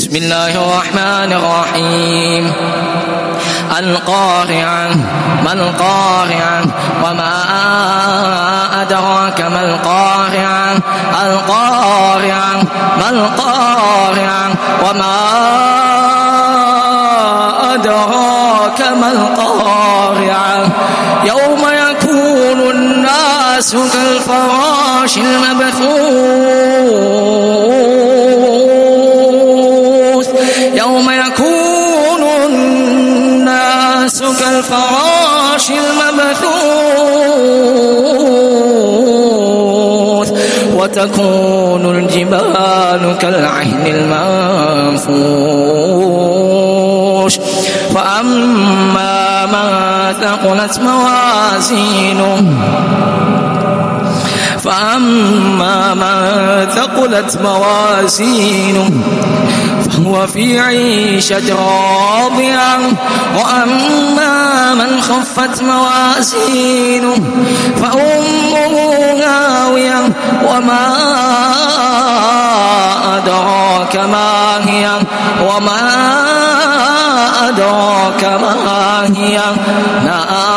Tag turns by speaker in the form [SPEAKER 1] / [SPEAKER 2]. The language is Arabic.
[SPEAKER 1] بسم الله الرحمن الرحيم القارعة ما القارعة وما أدراك ما القارعة القارعة ما القارعة وما أدراك ما القارعة يوم يكون الناس كالفراش المبثوث يوم يكون الناس كالفراش المبثوث وتكون الجبال كالعهن المنفوش فأما من ثقلت موازينه فهو في عيشة راضية وأما من خفت موازينه فأمه هاوية وما أدراك ما هي وما أدراك ما هي